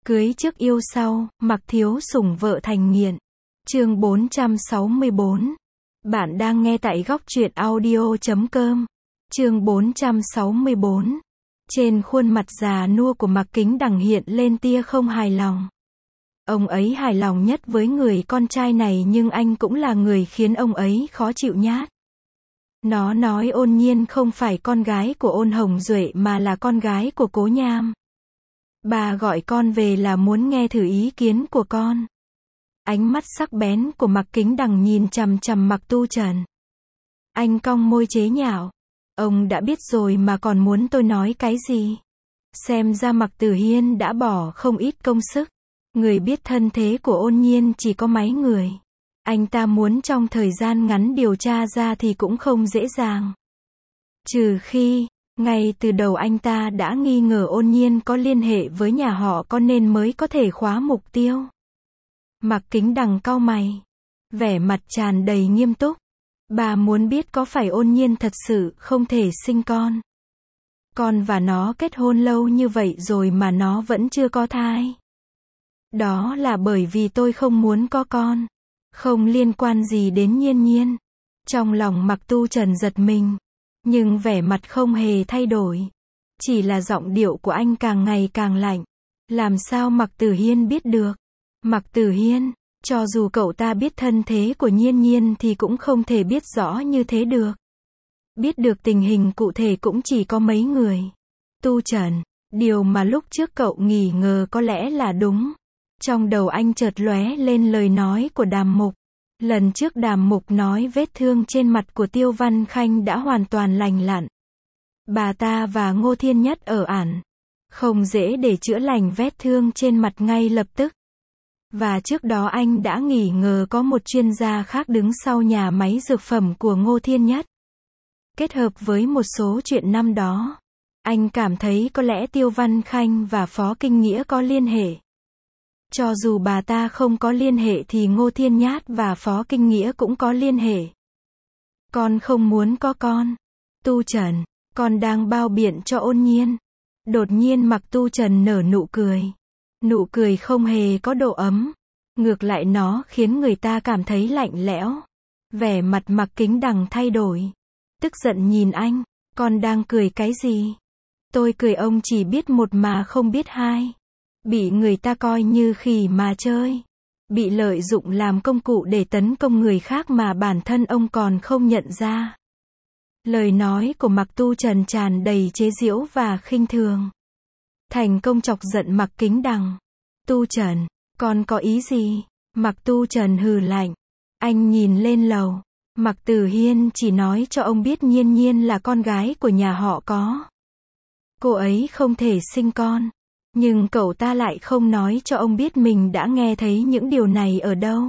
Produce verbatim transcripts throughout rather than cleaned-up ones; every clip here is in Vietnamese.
Cưới trước yêu sau, Mặc Thiếu sủng vợ thành nghiện. Chương bốn trăm sáu mươi bốn. Bạn đang nghe tại góc truyện audio chấm com. Chương bốn trăm sáu mươi bốn. Trên khuôn mặt già nua của Mạc Kính Đằng hiện lên tia không hài lòng. Ông ấy hài lòng nhất với người con trai này, nhưng anh cũng là người khiến ông ấy khó chịu nhát. Nó nói Ôn Nhiên không phải con gái của Ôn Hồng Duệ mà là con gái của Cố Nham. Bà gọi con về là muốn nghe thử ý kiến của con. Ánh mắt sắc bén của Mạc Kính Đằng nhìn chằm chằm Mạc Tu Trần. Anh cong môi chế nhạo. Ông đã biết rồi mà còn muốn tôi nói cái gì? Xem ra Mạc Tử Hiên đã bỏ không ít công sức. Người biết thân thế của Ôn Nhiên chỉ có mấy người. Anh ta muốn trong thời gian ngắn điều tra ra thì cũng không dễ dàng. Trừ khi, ngay từ đầu anh ta đã nghi ngờ Ôn Nhiên có liên hệ với nhà họ Có nên mới có thể khóa mục tiêu. Mạc Kính Đằng cau mày, vẻ mặt tràn đầy nghiêm túc. Bà muốn biết có phải Ôn Nhiên thật sự không thể sinh con. Con và nó kết hôn lâu như vậy rồi mà nó vẫn chưa có thai. Đó là bởi vì tôi không muốn có con. Không liên quan gì đến Nhiên Nhiên. Trong lòng Mạc Tu Trần giật mình, nhưng vẻ mặt không hề thay đổi. Chỉ là giọng điệu của anh càng ngày càng lạnh. Làm sao Mạc Tử Hiên biết được? Mạc Tử Hiên, cho dù cậu ta biết thân thế của Nhiên Nhiên thì cũng không thể biết rõ như thế được. Biết được tình hình cụ thể cũng chỉ có mấy người. Tu Trần, điều mà lúc trước cậu nghi ngờ có lẽ là đúng. Trong đầu anh chợt lóe lên lời nói của Đàm Mục. Lần trước Đàm Mục nói vết thương trên mặt của Tiêu Văn Khanh đã hoàn toàn lành lặn. Bà ta và Ngô Thiên Nhất ở ẩn. Không dễ để chữa lành vết thương trên mặt ngay lập tức. Và trước đó anh đã nghi ngờ có một chuyên gia khác đứng sau nhà máy dược phẩm của Ngô Thiên Nhất. Kết hợp với một số chuyện năm đó, anh cảm thấy có lẽ Tiêu Văn Khanh và Phó Kinh Nghĩa có liên hệ. Cho dù bà ta không có liên hệ thì Ngô Thiên Nhát và Phó Kinh Nghĩa cũng có liên hệ. Con không muốn có con. Tu Trần, con đang bao biện cho Ôn Nhiên. Đột nhiên Mạc Tu Trần nở nụ cười. Nụ cười không hề có độ ấm. Ngược lại nó khiến người ta cảm thấy lạnh lẽo. Vẻ mặt Mạc Kính Đằng thay đổi. Tức giận nhìn anh. Con đang cười cái gì? Tôi cười ông chỉ biết một mà không biết hai. Bị người ta coi như khỉ mà chơi. Bị lợi dụng làm công cụ để tấn công người khác mà bản thân ông còn không nhận ra. Lời nói của Mạc Tu Trần tràn đầy chế giễu và khinh thường. Thành công chọc giận Mạc Kính Đằng. Tu Trần, con có ý gì? Mạc Tu Trần hừ lạnh. Anh nhìn lên lầu. Mạc Tử Hiên chỉ nói cho ông biết Nhiên Nhiên là con gái của nhà họ Có. Cô ấy không thể sinh con. Nhưng cậu ta lại không nói cho ông biết mình đã nghe thấy những điều này ở đâu.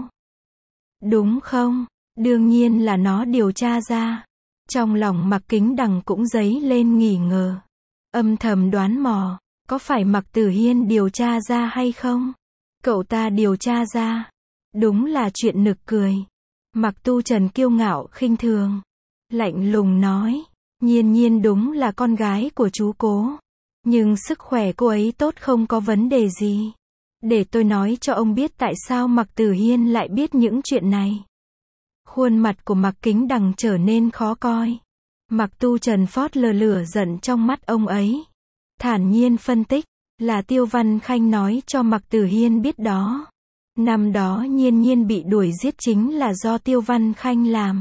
Đúng không? Đương nhiên là nó điều tra ra. Trong lòng Mạc Kính Đằng cũng dấy lên nghi ngờ. Âm thầm đoán mò, có phải Mạc Tử Hiên điều tra ra hay không? Cậu ta điều tra ra. Đúng là chuyện nực cười. Mạc Tu Trần kiêu ngạo khinh thường. Lạnh lùng nói, Nhiên Nhiên đúng là con gái của chú Cố. Nhưng sức khỏe cô ấy tốt không có vấn đề gì. Để tôi nói cho ông biết tại sao Mạc Tử Hiên lại biết những chuyện này. Khuôn mặt của Mạc Kính Đằng trở nên khó coi. Mạc Tu Trần phót lờ lửa giận trong mắt ông ấy. Thản nhiên phân tích, là Tiêu Văn Khanh nói cho Mạc Tử Hiên biết đó. Năm đó Nhiên Nhiên bị đuổi giết chính là do Tiêu Văn Khanh làm.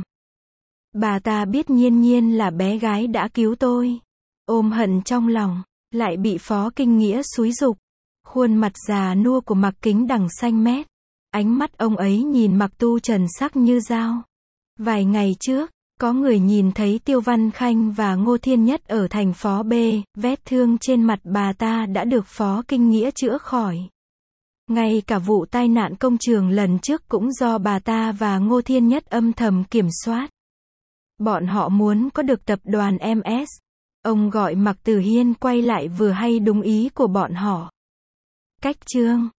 Bà ta biết Nhiên Nhiên là bé gái đã cứu tôi. Ôm hận trong lòng, lại bị Phó Kinh Nghĩa xúi giục. Khuôn mặt già nua của Mạc Kính Đằng xanh mét. Ánh mắt ông ấy nhìn Mạc Tu Trần sắc như dao. Vài ngày trước, có người nhìn thấy Tiêu Văn Khanh và Ngô Thiên Nhất ở thành phố B, vết thương trên mặt bà ta đã được Phó Kinh Nghĩa chữa khỏi. Ngay cả vụ tai nạn công trường lần trước cũng do bà ta và Ngô Thiên Nhất âm thầm kiểm soát. Bọn họ muốn có được tập đoàn em ét. Ông gọi Mạc Tử Hiên quay lại vừa hay đúng ý của bọn họ. Cách chương